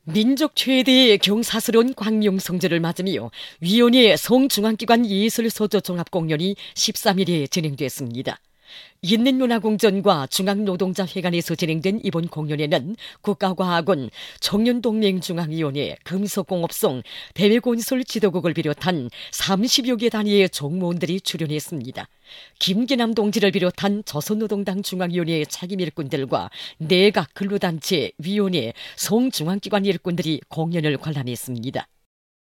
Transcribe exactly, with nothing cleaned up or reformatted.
민족 최대의 경사스러운 광룡성제를 맞으며 위원회 성중앙기관 예술소조 종합공연이 십삼 일에 진행됐습니다. 인민문화공전과 중앙노동자회관에서 진행된 이번 공연에는 국가과학원, 청년동맹중앙위원회, 금속공업성, 대외건설 지도국을 비롯한 삼십여 개 단위의 종무원들이 출연했습니다. 김기남 동지를 비롯한 조선노동당 중앙위원회 책임 일꾼들과 내각 근로단체, 위원회, 성중앙기관 일꾼들이 공연을 관람했습니다.